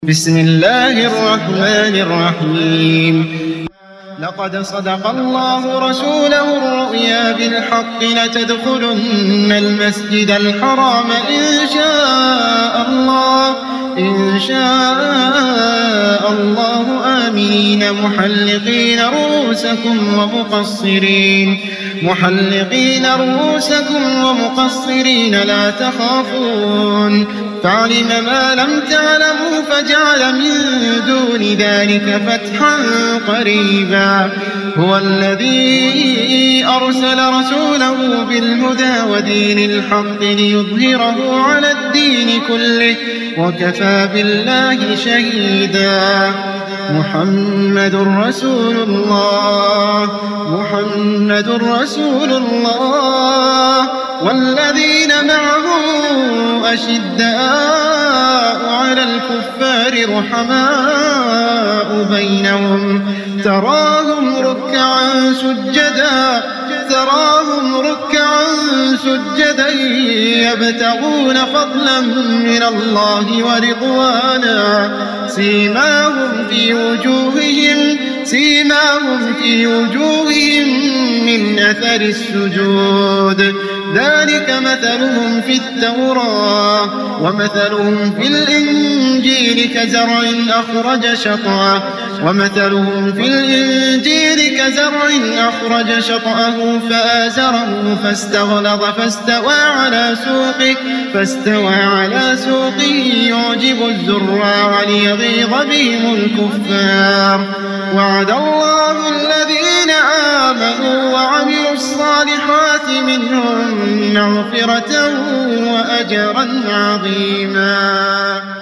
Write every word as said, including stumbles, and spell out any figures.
بسم الله الرحمن الرحيم لقد صدق الله رسوله الرؤيا بالحق لتدخلن المسجد الحرام إن شاء الله إن شاء الله آمنين محلقين رؤوسكم ومقصرين محلقين رؤوسكم ومقصرين لا تخافون فعلم ما لم تعلموا فجعل من دون ذلك فتحا قريبا هو الذي أرسل رسوله بالهدى ودين الحق ليظهره على الدين كله وكفى بالله شهيدا محمد رسول الله محمد رسول الله والذين معه أشداء على الكفار رحماء بينهم تراهم ركعا سجدا تراهم ركعا سجدا يبتغون فضلا من الله ورضوانا سيماهم في وجوههم سيماهم في وجوههم من أثر السجود ذلك مثلهم في التوراة ومثلهم في الإنجيل كزرع أخرج شطأه ومثلهم في الإنجيل كزرع أخرج شطأه فآزره فاستغلظ فاستوى على سوقه فاستوى على سوقه يعجب الزراع ليغيظ بهم الكفار وعد الله الذين آمنوا وعملوا الصالحات منهم مغفرة وأجرا عظيما.